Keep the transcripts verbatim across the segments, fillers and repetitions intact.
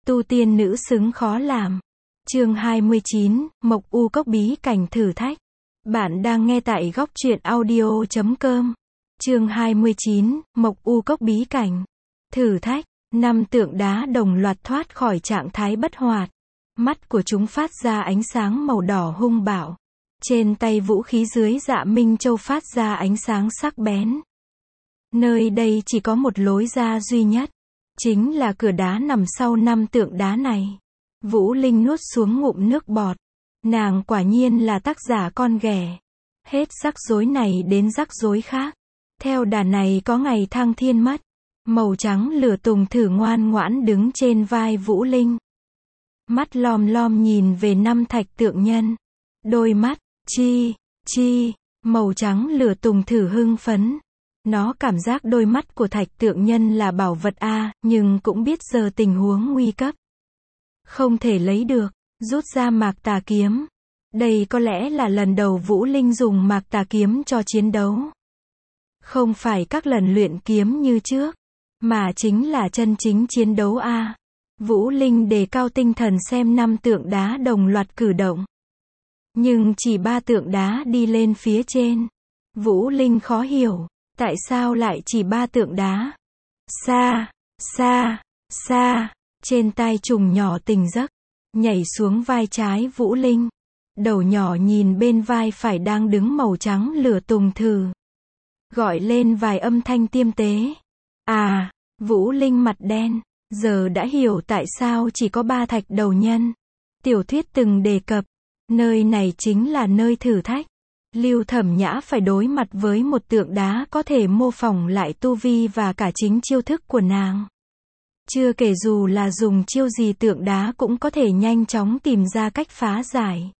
Tu tiên nữ xứng khó làm. Chương hai mươi chín, Mộc U Cốc bí cảnh thử thách. Bạn đang nghe tại góc truyện audio chấm com. Chương hai mươi chín, Mộc U Cốc bí cảnh thử thách. Năm tượng đá đồng loạt thoát khỏi trạng thái bất hoạt. Mắt của chúng phát ra ánh sáng màu đỏ hung bạo. Trên tay vũ khí dưới Dạ Minh Châu phát ra ánh sáng sắc bén. Nơi đây chỉ có một lối ra duy nhất. Chính là cửa đá nằm sau năm tượng đá này. Vũ Linh nuốt xuống ngụm nước bọt. Nàng quả nhiên là tác giả con ghẻ. Hết rắc rối này đến rắc rối khác. Theo đà này có ngày thăng thiên mất. Màu trắng lửa tùng thử ngoan ngoãn đứng trên vai Vũ Linh. Mắt lom lom nhìn về năm thạch tượng nhân. Đôi mắt, chi, chi, màu trắng lửa tùng thử hưng phấn. Nó cảm giác đôi mắt của thạch tượng nhân là bảo vật a, nhưng cũng biết giờ tình huống nguy cấp. Không thể lấy được, rút ra mạc tà kiếm. Đây có lẽ là lần đầu Vũ Linh dùng mạc tà kiếm cho chiến đấu. Không phải các lần luyện kiếm như trước, mà chính là chân chính chiến đấu a. Vũ Linh đề cao tinh thần xem năm tượng đá đồng loạt cử động. Nhưng chỉ ba tượng đá đi lên phía trên. Vũ Linh khó hiểu. Tại sao lại chỉ ba tượng đá? Xa, xa, xa, trên tai trùng nhỏ tỉnh giấc, nhảy xuống vai trái Vũ Linh. Đầu nhỏ nhìn bên vai phải đang đứng màu trắng lửa tùng thử. Gọi lên vài âm thanh tiêm tế. À, Vũ Linh mặt đen, giờ đã hiểu tại sao chỉ có ba thạch đầu nhân. Tiểu thuyết từng đề cập, nơi này chính là nơi thử thách. Lưu Thẩm Nhã phải đối mặt với một tượng đá có thể mô phỏng lại tu vi và cả chính chiêu thức của nàng. Chưa kể dù là dùng chiêu gì tượng đá cũng có thể nhanh chóng tìm ra cách phá giải.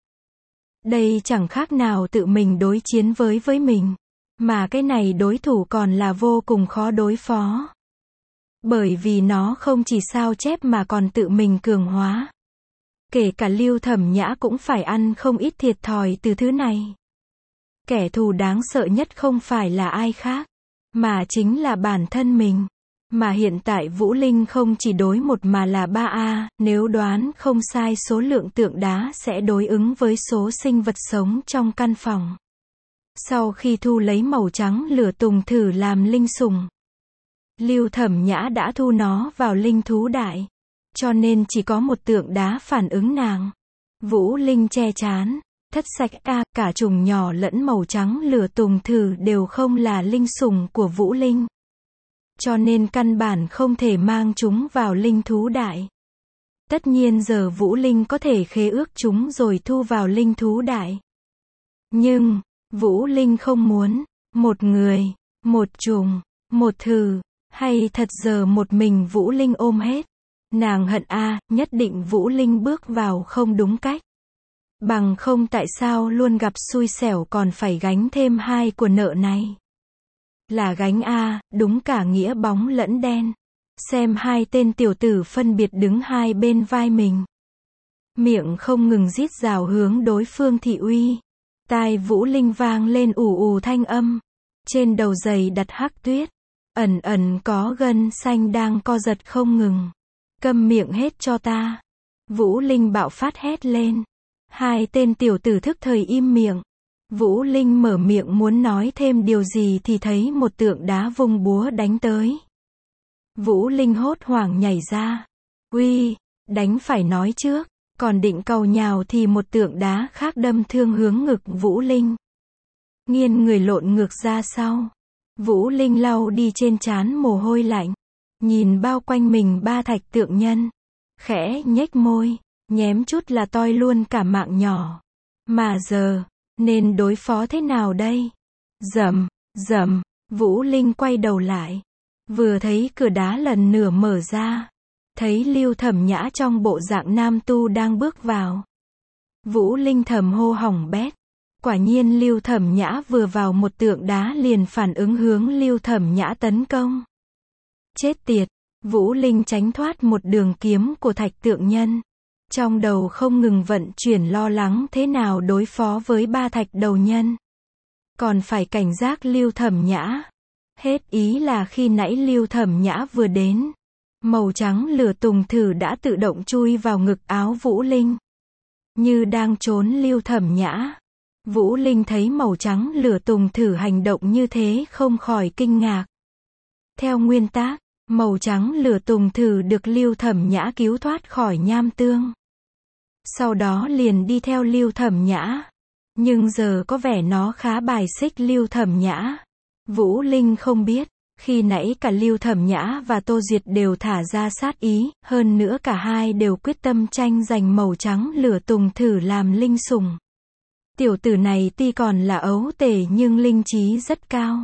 Đây chẳng khác nào tự mình đối chiến với với mình. Mà cái này đối thủ còn là vô cùng khó đối phó. Bởi vì nó không chỉ sao chép mà còn tự mình cường hóa. Kể cả Lưu Thẩm Nhã cũng phải ăn không ít thiệt thòi từ thứ này. Kẻ thù đáng sợ nhất không phải là ai khác, mà chính là bản thân mình. Mà hiện tại Vũ Linh không chỉ đối một mà là ba a, nếu đoán không sai số lượng tượng đá sẽ đối ứng với số sinh vật sống trong căn phòng. Sau khi thu lấy màu trắng lửa tùng thử làm linh sủng, Lưu Thẩm Nhã đã thu nó vào linh thú đại. Cho nên chỉ có một tượng đá phản ứng nàng. Vũ Linh che chán. Thất sạch a, à, cả trùng nhỏ lẫn màu trắng lửa tùng thử đều không là linh sủng của Vũ Linh. Cho nên căn bản không thể mang chúng vào linh thú đại. Tất nhiên giờ Vũ Linh có thể khế ước chúng rồi thu vào linh thú đại. Nhưng, Vũ Linh không muốn, một người, một trùng, một thử, hay thật giờ một mình Vũ Linh ôm hết. Nàng hận a, à, nhất định Vũ Linh bước vào không đúng cách. Bằng không tại sao luôn gặp xui xẻo còn phải gánh thêm hai của nợ này. Là gánh a, đúng cả nghĩa bóng lẫn đen. Xem hai tên tiểu tử phân biệt đứng hai bên vai mình. Miệng không ngừng rít rào hướng đối phương thị uy. Tai Vũ Linh vang lên ù ù thanh âm. Trên đầu giày đặt hắc tuyết. Ẩn ẩn có gân xanh đang co giật không ngừng. Câm miệng hết cho ta. Vũ Linh bạo phát hét lên. Hai tên tiểu tử thức thời im miệng. Vũ Linh mở miệng muốn nói thêm điều gì thì thấy một tượng đá vung búa đánh tới. Vũ Linh hốt hoảng nhảy ra. Uy, đánh phải nói trước. Còn định cầu nhào thì một tượng đá khác đâm thương hướng ngực Vũ Linh. Nghiêng người lộn ngược ra sau. Vũ Linh lau đi trên trán mồ hôi lạnh. Nhìn bao quanh mình ba thạch tượng nhân. Khẽ nhếch môi. Nhém chút là toi luôn cả mạng nhỏ. Mà giờ, nên đối phó thế nào đây? Rầm, rầm, Vũ Linh quay đầu lại. Vừa thấy cửa đá lần nửa mở ra. Thấy Lưu Thẩm Nhã trong bộ dạng nam tu đang bước vào. Vũ Linh thầm hô hỏng bét. Quả nhiên Lưu Thẩm Nhã vừa vào một tượng đá liền phản ứng hướng Lưu Thẩm Nhã tấn công. Chết tiệt, Vũ Linh tránh thoát một đường kiếm của thạch tượng nhân. Trong đầu không ngừng vận chuyển lo lắng thế nào đối phó với ba thạch đầu nhân. Còn phải cảnh giác Lưu Thẩm Nhã. Hết ý là khi nãy Lưu Thẩm Nhã vừa đến. Màu trắng lửa tùng thử đã tự động chui vào ngực áo Vũ Linh. Như đang trốn Lưu Thẩm Nhã. Vũ Linh thấy màu trắng lửa tùng thử hành động như thế không khỏi kinh ngạc. Theo nguyên tắc, màu trắng lửa tùng thử được Lưu Thẩm Nhã cứu thoát khỏi nham tương. Sau đó liền đi theo Lưu Thẩm Nhã. Nhưng giờ có vẻ nó khá bài xích Lưu Thẩm Nhã. Vũ Linh không biết, khi nãy cả Lưu Thẩm Nhã và Tô Duyệt đều thả ra sát ý, hơn nữa cả hai đều quyết tâm tranh giành màu trắng lửa tùng thử làm linh sủng. Tiểu tử này tuy còn là ấu tể nhưng linh trí rất cao.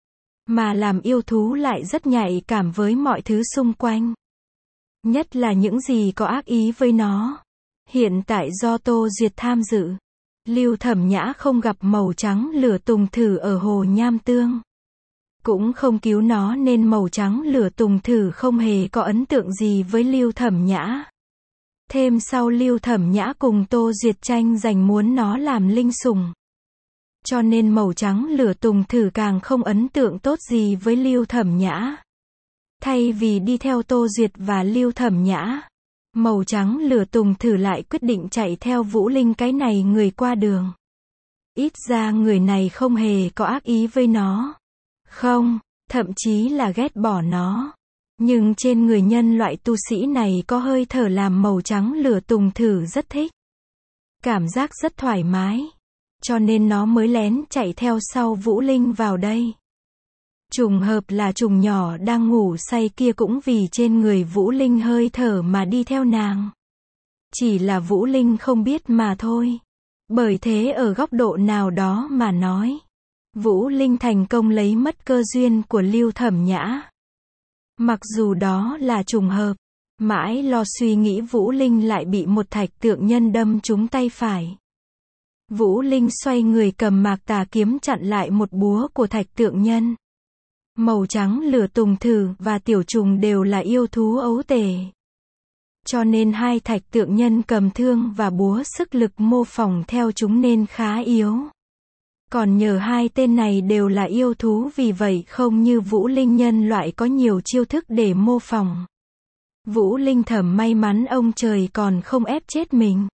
Mà làm yêu thú lại rất nhạy cảm với mọi thứ xung quanh. Nhất là những gì có ác ý với nó. Hiện tại do Tô Duyệt tham dự, Lưu Thẩm Nhã không gặp màu trắng lửa tùng thử ở hồ nham tương. Cũng không cứu nó nên màu trắng lửa tùng thử không hề có ấn tượng gì với Lưu Thẩm Nhã. Thêm sau Lưu Thẩm Nhã cùng Tô Duyệt tranh giành muốn nó làm linh sủng. Cho nên màu trắng lửa tùng thử càng không ấn tượng tốt gì với Lưu Thẩm Nhã. Thay vì đi theo Tô Duyệt và Lưu Thẩm Nhã, màu trắng lửa tùng thử lại quyết định chạy theo Vũ Linh, cái này người qua đường. Ít ra người này không hề có ác ý với nó. Không, thậm chí là ghét bỏ nó. Nhưng trên người nhân loại tu sĩ này có hơi thở làm màu trắng lửa tùng thử rất thích. Cảm giác rất thoải mái. Cho nên nó mới lén chạy theo sau Vũ Linh vào đây. Trùng hợp là trùng nhỏ đang ngủ say kia cũng vì trên người Vũ Linh hơi thở mà đi theo nàng. Chỉ là Vũ Linh không biết mà thôi. Bởi thế ở góc độ nào đó mà nói, Vũ Linh thành công lấy mất cơ duyên của Lưu Thẩm Nhã. Mặc dù đó là trùng hợp, mãi lo suy nghĩ Vũ Linh lại bị một thạch tượng nhân đâm trúng tay phải. Vũ Linh xoay người cầm mạc tà kiếm chặn lại một búa của thạch tượng nhân. Màu trắng lửa tùng thử và tiểu trùng đều là yêu thú ấu tể. Cho nên hai thạch tượng nhân cầm thương và búa sức lực mô phỏng theo chúng nên khá yếu. Còn nhờ hai tên này đều là yêu thú vì vậy không như Vũ Linh nhân loại có nhiều chiêu thức để mô phỏng. Vũ Linh thầm may mắn ông trời còn không ép chết mình.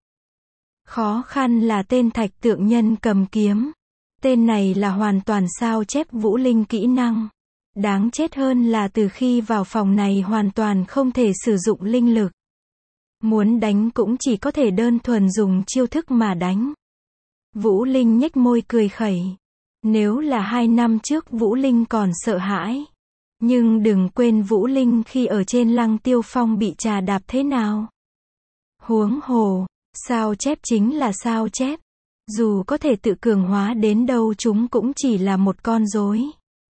Khó khăn là tên thạch tượng nhân cầm kiếm. Tên này là hoàn toàn sao chép Vũ Linh kỹ năng. Đáng chết hơn là từ khi vào phòng này hoàn toàn không thể sử dụng linh lực. Muốn đánh cũng chỉ có thể đơn thuần dùng chiêu thức mà đánh. Vũ Linh nhếch môi cười khẩy. Nếu là hai năm trước Vũ Linh còn sợ hãi. Nhưng đừng quên Vũ Linh khi ở trên Lăng Tiêu Phong bị trà đạp thế nào. Huống hồ, sao chép chính là sao chép. Dù có thể tự cường hóa đến đâu chúng cũng chỉ là một con rối.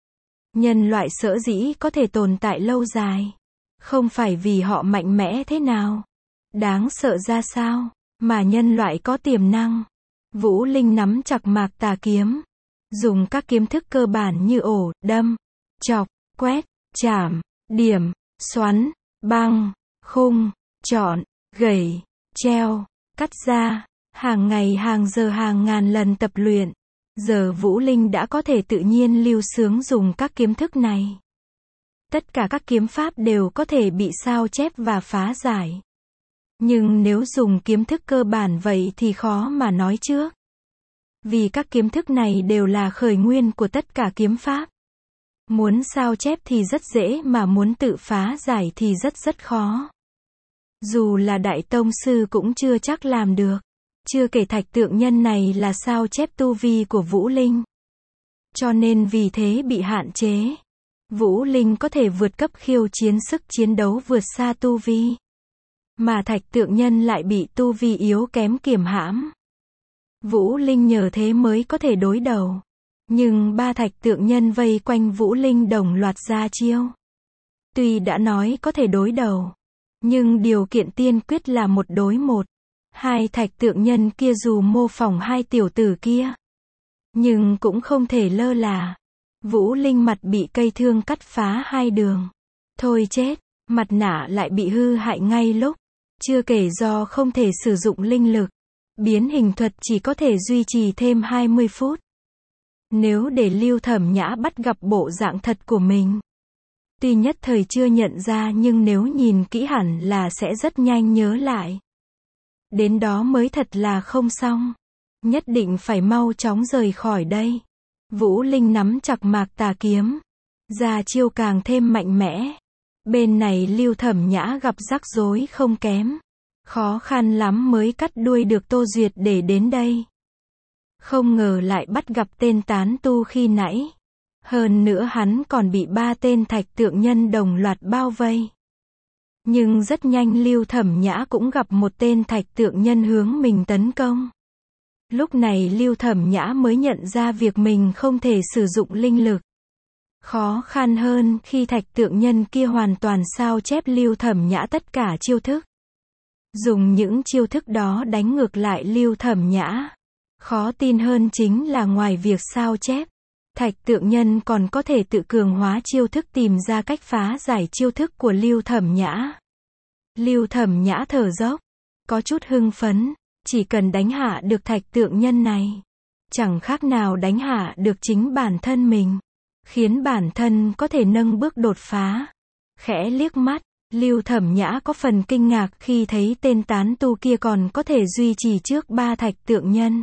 Nhân loại sở dĩ có thể tồn tại lâu dài. Không phải vì họ mạnh mẽ thế nào. Đáng sợ ra sao. Mà nhân loại có tiềm năng. Vũ Linh nắm chặt mạc tà kiếm. Dùng các kiếm thức cơ bản như ổ, đâm, chọc, quét, chảm, điểm, xoắn, băng, khung, chọn, gẩy, treo, cắt ra. Hàng ngày hàng giờ hàng ngàn lần tập luyện. Giờ Vũ Linh đã có thể tự nhiên lưu sướng dùng các kiếm thức này. Tất cả các kiếm pháp đều có thể bị sao chép và phá giải. Nhưng nếu dùng kiếm thức cơ bản vậy thì khó mà nói trước. Vì các kiếm thức này đều là khởi nguyên của tất cả kiếm pháp. Muốn sao chép thì rất dễ mà muốn tự phá giải thì rất rất khó. Dù là đại tông sư cũng chưa chắc làm được. Chưa kể thạch tượng nhân này là sao chép tu vi của Vũ Linh. Cho nên vì thế bị hạn chế. Vũ Linh có thể vượt cấp khiêu chiến sức chiến đấu vượt xa tu vi. Mà thạch tượng nhân lại bị tu vi yếu kém kiềm hãm. Vũ Linh nhờ thế mới có thể đối đầu. Nhưng ba thạch tượng nhân vây quanh Vũ Linh đồng loạt ra chiêu. Tuy đã nói có thể đối đầu. Nhưng điều kiện tiên quyết là một đối một. Hai thạch tượng nhân kia dù mô phỏng hai tiểu tử kia. Nhưng cũng không thể lơ là. Vũ Linh mặt bị cây thương cắt phá hai đường. Thôi chết, mặt nạ lại bị hư hại ngay lúc. Chưa kể do không thể sử dụng linh lực. Biến hình thuật chỉ có thể duy trì thêm hai mươi phút. Nếu để Lưu Thẩm Nhã bắt gặp bộ dạng thật của mình. Tuy nhất thời chưa nhận ra nhưng nếu nhìn kỹ hẳn là sẽ rất nhanh nhớ lại. Đến đó mới thật là không xong. Nhất định phải mau chóng rời khỏi đây. Vũ Linh nắm chặt Mạc Tà kiếm. Ra chiêu càng thêm mạnh mẽ. Bên này Lưu Thẩm Nhã gặp rắc rối không kém. Khó khăn lắm mới cắt đuôi được Tô Duyệt để đến đây. Không ngờ lại bắt gặp tên tán tu khi nãy. Hơn nữa hắn còn bị ba tên thạch tượng nhân đồng loạt bao vây. Nhưng rất nhanh Lưu Thẩm Nhã cũng gặp một tên thạch tượng nhân hướng mình tấn công. Lúc này Lưu Thẩm Nhã mới nhận ra việc mình không thể sử dụng linh lực. Khó khăn hơn khi thạch tượng nhân kia hoàn toàn sao chép Lưu Thẩm Nhã tất cả chiêu thức. Dùng những chiêu thức đó đánh ngược lại Lưu Thẩm Nhã. Khó tin hơn chính là ngoài việc sao chép, thạch tượng nhân còn có thể tự cường hóa chiêu thức tìm ra cách phá giải chiêu thức của Lưu Thẩm Nhã. Lưu Thẩm Nhã thở dốc, có chút hưng phấn, chỉ cần đánh hạ được thạch tượng nhân này, chẳng khác nào đánh hạ được chính bản thân mình, khiến bản thân có thể nâng bước đột phá. Khẽ liếc mắt, Lưu Thẩm Nhã có phần kinh ngạc khi thấy tên tán tu kia còn có thể duy trì trước ba thạch tượng nhân.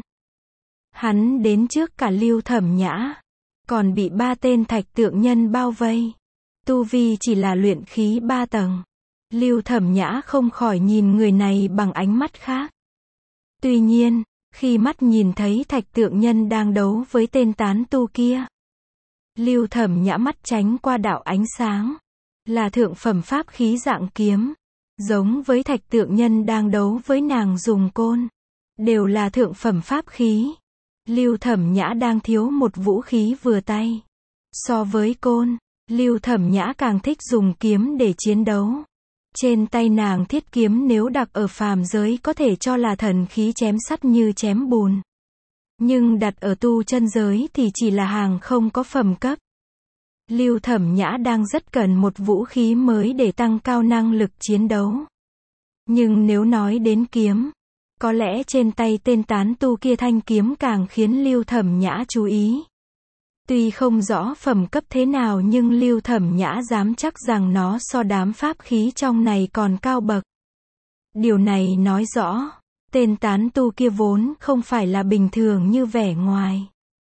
Hắn đến trước cả Lưu Thẩm Nhã, còn bị ba tên thạch tượng nhân bao vây. Tu vi chỉ là luyện khí ba tầng. Lưu Thẩm Nhã không khỏi nhìn người này bằng ánh mắt khác. Tuy nhiên, khi mắt nhìn thấy thạch tượng nhân đang đấu với tên tán tu kia, Lưu Thẩm Nhã mắt tránh qua đạo ánh sáng. Là thượng phẩm pháp khí dạng kiếm. Giống với thạch tượng nhân đang đấu với nàng dùng côn. Đều là thượng phẩm pháp khí. Lưu Thẩm Nhã đang thiếu một vũ khí vừa tay. So với côn, Lưu Thẩm Nhã càng thích dùng kiếm để chiến đấu. Trên tay nàng thiết kiếm nếu đặt ở phàm giới có thể cho là thần khí chém sắt như chém bùn. Nhưng đặt ở tu chân giới thì chỉ là hàng không có phẩm cấp. Lưu Thẩm Nhã đang rất cần một vũ khí mới để tăng cao năng lực chiến đấu. Nhưng nếu nói đến kiếm, có lẽ trên tay tên tán tu kia thanh kiếm càng khiến Lưu Thẩm Nhã chú ý. Tuy không rõ phẩm cấp thế nào nhưng Lưu Thẩm Nhã dám chắc rằng nó so đám pháp khí trong này còn cao bậc. Điều này nói rõ, tên tán tu kia vốn không phải là bình thường như vẻ ngoài.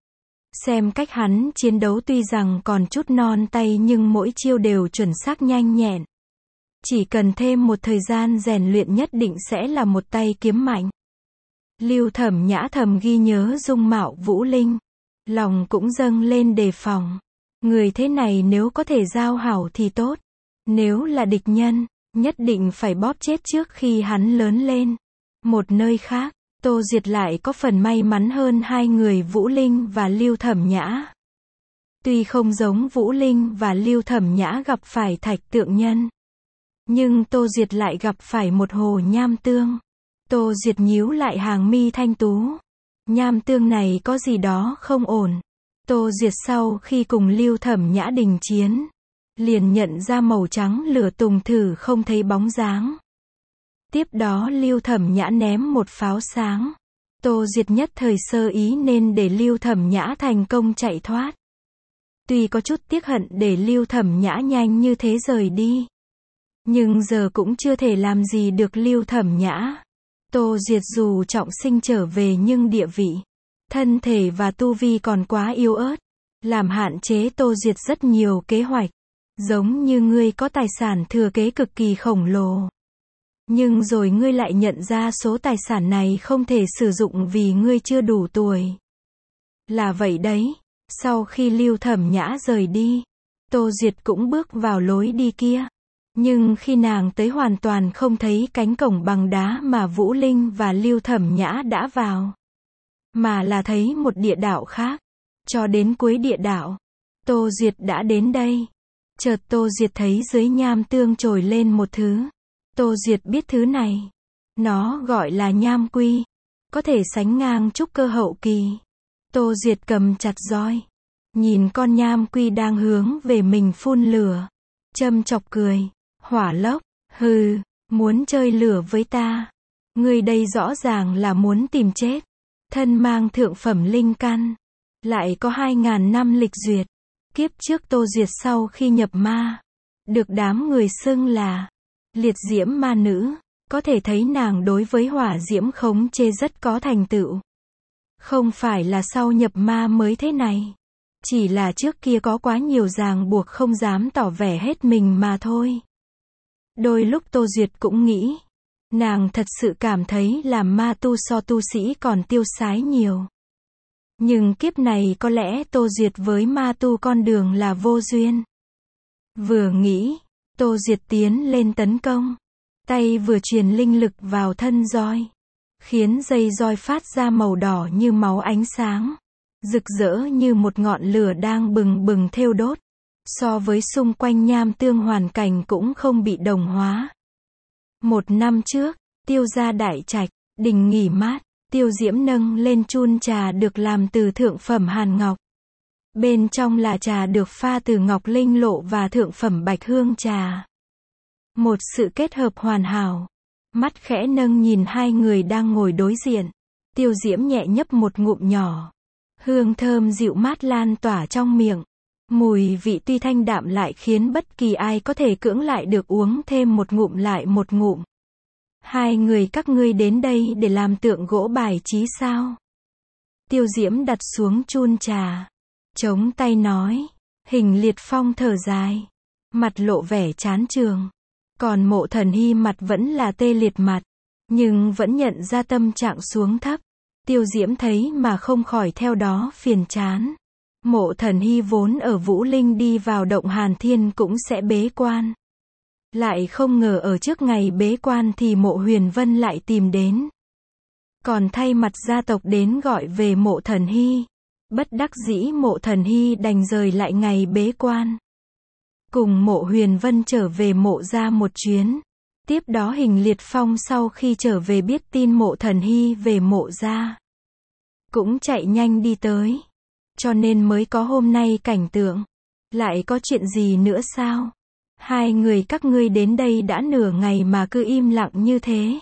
Xem cách hắn chiến đấu tuy rằng còn chút non tay nhưng mỗi chiêu đều chuẩn xác nhanh nhẹn. Chỉ cần thêm một thời gian rèn luyện nhất định sẽ là một tay kiếm mạnh. Lưu Thẩm Nhã thầm ghi nhớ dung mạo Vũ Linh. Lòng cũng dâng lên đề phòng. Người thế này nếu có thể giao hảo thì tốt. Nếu là địch nhân, nhất định phải bóp chết trước khi hắn lớn lên. Một nơi khác, Tô Duyệt lại có phần may mắn hơn hai người Vũ Linh và Lưu Thẩm Nhã. Tuy không giống Vũ Linh và Lưu Thẩm Nhã gặp phải thạch tượng nhân, nhưng Tô Duyệt lại gặp phải một hồ nham tương. Tô Duyệt nhíu lại hàng mi thanh tú. Nham tương này có gì đó không ổn. Tô Duyệt sau khi cùng Lưu Thẩm Nhã đình chiến, liền nhận ra màu trắng lửa tùng thử không thấy bóng dáng. Tiếp đó Lưu Thẩm Nhã ném một pháo sáng. Tô Duyệt nhất thời sơ ý nên để Lưu Thẩm Nhã thành công chạy thoát. Tuy có chút tiếc hận để Lưu Thẩm Nhã nhanh như thế rời đi, nhưng giờ cũng chưa thể làm gì được Lưu Thẩm Nhã. Tô Duyệt dù trọng sinh trở về nhưng địa vị, thân thể và tu vi còn quá yếu ớt, làm hạn chế Tô Duyệt rất nhiều kế hoạch. Giống như ngươi có tài sản thừa kế cực kỳ khổng lồ. Nhưng rồi ngươi lại nhận ra số tài sản này không thể sử dụng vì ngươi chưa đủ tuổi. Là vậy đấy. Sau khi Lưu Thẩm Nhã rời đi, Tô Duyệt cũng bước vào lối đi kia. Nhưng khi nàng tới hoàn toàn không thấy cánh cổng bằng đá mà Vũ Linh và Lưu Thẩm Nhã đã vào. Mà là thấy một địa đạo khác. Cho đến cuối địa đạo, Tô Duyệt đã đến đây. Chợt Tô Duyệt thấy dưới nham tương trồi lên một thứ. Tô Duyệt biết thứ này. Nó gọi là nham quy. Có thể sánh ngang trúc cơ hậu kỳ. Tô Duyệt cầm chặt roi. Nhìn con nham quy đang hướng về mình phun lửa. Châm chọc cười. Hỏa lốc. Hừ, muốn chơi lửa với ta. Ngươi đây rõ ràng là muốn tìm chết. Thân mang thượng phẩm linh căn. Lại có hai ngàn năm lịch duyệt. Kiếp trước Tô Duyệt sau khi nhập ma, được đám người xưng là liệt diễm ma nữ, có thể thấy nàng đối với hỏa diễm khống chế rất có thành tựu. Không phải là sau nhập ma mới thế này, chỉ là trước kia có quá nhiều ràng buộc không dám tỏ vẻ hết mình mà thôi. Đôi lúc Tô Duyệt cũng nghĩ, nàng thật sự cảm thấy làm ma tu so tu sĩ còn tiêu sái nhiều. Nhưng kiếp này có lẽ Tô Duyệt với ma tu con đường là vô duyên. Vừa nghĩ, Tô Duyệt tiến lên tấn công. Tay vừa truyền linh lực vào thân roi, khiến dây roi phát ra màu đỏ như máu ánh sáng, rực rỡ như một ngọn lửa đang bừng bừng thiêu đốt. So với xung quanh nham tương hoàn cảnh cũng không bị đồng hóa. Một năm trước, Tiêu gia đại trạch, đình nghỉ mát, Tiêu Diễm nâng lên chun trà được làm từ thượng phẩm hàn ngọc. Bên trong là trà được pha từ ngọc linh lộ và thượng phẩm bạch hương trà. Một sự kết hợp hoàn hảo. Mắt khẽ nâng nhìn hai người đang ngồi đối diện. Tiêu Diễm nhẹ nhấp một ngụm nhỏ. Hương thơm dịu mát lan tỏa trong miệng. Mùi vị tuy thanh đạm lại khiến bất kỳ ai có thể cưỡng lại được uống thêm một ngụm lại một ngụm. Hai người các ngươi đến đây để làm tượng gỗ bài trí sao? Tiêu Diễm đặt xuống chun trà. Chống tay nói. Hình Liệt Phong thở dài. Mặt lộ vẻ chán chường. Còn Mộ Thần Hy mặt vẫn là tê liệt mặt. Nhưng vẫn nhận ra tâm trạng xuống thấp. Tiêu Diễm thấy mà không khỏi theo đó phiền chán. Mộ Thần Hy vốn ở Vũ Linh đi vào động Hàn Thiên cũng sẽ bế quan. Lại không ngờ ở trước ngày bế quan thì Mộ Huyền Vân lại tìm đến. Còn thay mặt gia tộc đến gọi về Mộ Thần Hy. Bất đắc dĩ Mộ Thần Hy đành rời lại ngày bế quan. Cùng Mộ Huyền Vân trở về mộ gia một chuyến. Tiếp đó Hình Liệt Phong sau khi trở về biết tin Mộ Thần Hy về mộ gia, cũng chạy nhanh đi tới. Cho nên mới có hôm nay cảnh tượng. Lại có chuyện gì nữa sao? Hai người các ngươi đến đây đã nửa ngày mà cứ im lặng như thế.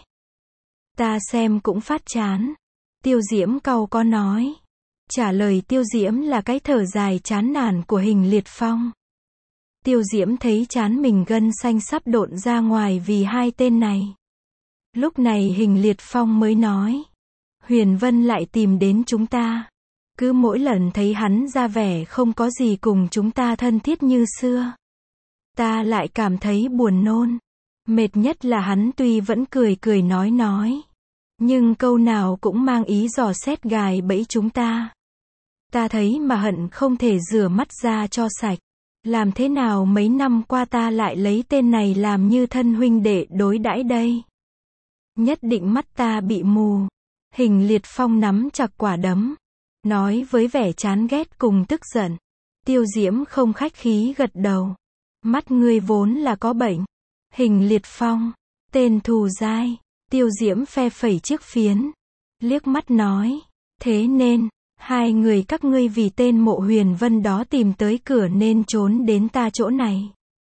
Ta xem cũng phát chán. Tiêu Diễm cau có nói. Trả lời Tiêu Diễm là cái thở dài chán nản của Hình Liệt Phong. Tiêu Diễm thấy chán mình gân xanh sắp độn ra ngoài vì hai tên này. Lúc này Hình Liệt Phong mới nói. Huyền Vân lại tìm đến chúng ta. Cứ mỗi lần thấy hắn ra vẻ không có gì cùng chúng ta thân thiết như xưa, ta lại cảm thấy buồn nôn. Mệt nhất là hắn tuy vẫn cười cười nói nói, nhưng câu nào cũng mang ý dò xét gài bẫy chúng ta. Ta thấy mà hận không thể rửa mắt ra cho sạch. Làm thế nào mấy năm qua ta lại lấy tên này làm như thân huynh đệ đối đãi đây? Nhất định mắt ta bị mù. Hình Liệt Phong nắm chặt quả đấm, nói với vẻ chán ghét cùng tức giận. Tiêu Diễm không khách khí gật đầu. Mắt ngươi vốn là có bệnh. Hình Liệt Phong, tên thù dai. Tiêu Diễm phe phẩy chiếc phiến, liếc mắt nói. Thế nên, hai người các ngươi vì tên Mộ Huyền Vân đó tìm tới cửa nên trốn đến ta chỗ này.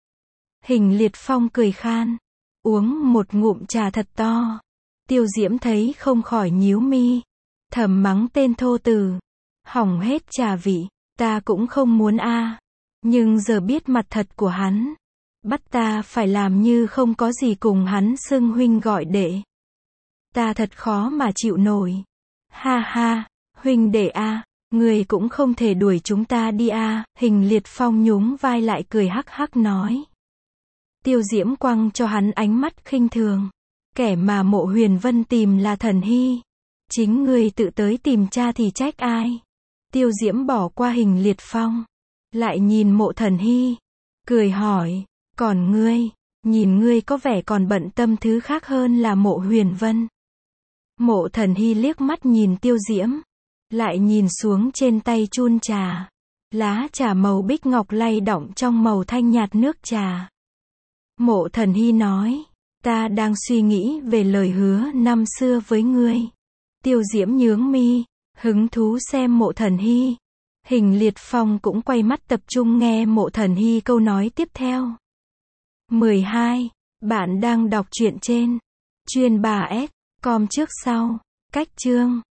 Hình Liệt Phong cười khan, uống một ngụm trà thật to. Tiêu Diễm thấy không khỏi nhíu mi, thầm mắng tên thô tử. Hỏng hết trà vị, ta cũng không muốn a. À. Nhưng giờ biết mặt thật của hắn, bắt ta phải làm như không có gì cùng hắn xưng huynh gọi đệ. Ta thật khó mà chịu nổi. Ha ha, huynh đệ a, à, người cũng không thể đuổi chúng ta đi a. À. Hình Liệt Phong nhún vai lại cười hắc hắc nói. Tiêu Diễm quăng cho hắn ánh mắt khinh thường. Kẻ mà Mộ Huyền Vân tìm là Thần Hy. Chính ngươi tự tới tìm cha thì trách ai? Tiêu Diễm bỏ qua Hình Liệt Phong, lại nhìn Mộ Thần Hy, cười hỏi, còn ngươi, nhìn ngươi có vẻ còn bận tâm thứ khác hơn là Mộ Huyền Vân. Mộ Thần Hy liếc mắt nhìn Tiêu Diễm, lại nhìn xuống trên tay chun trà. Lá trà màu bích ngọc lay động trong màu thanh nhạt nước trà. Mộ Thần Hy nói, ta đang suy nghĩ về lời hứa năm xưa với ngươi. Tiêu Diễm nhướng mi, hứng thú xem Mộ Thần Hy. Hình Liệt Phong cũng quay mắt tập trung nghe Mộ Thần Hy câu nói tiếp theo. mười hai. Bạn đang đọc truyện trên chuyên bà S com trước sau. Cách chương